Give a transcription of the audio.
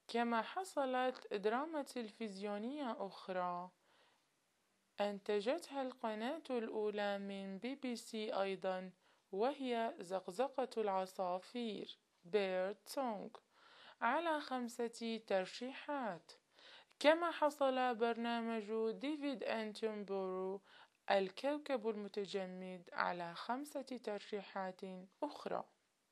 كما حصلت دراما تلفزيونية أخرى أنتجتها القناة الأولى من بي بي سي أيضا، وهي زقزقة العصافير Bird Song على 5 ترشيحات. كما حصل برنامج ديفيد أنتنبورو الكوكب المتجمد على 5 ترشيحات أخرى.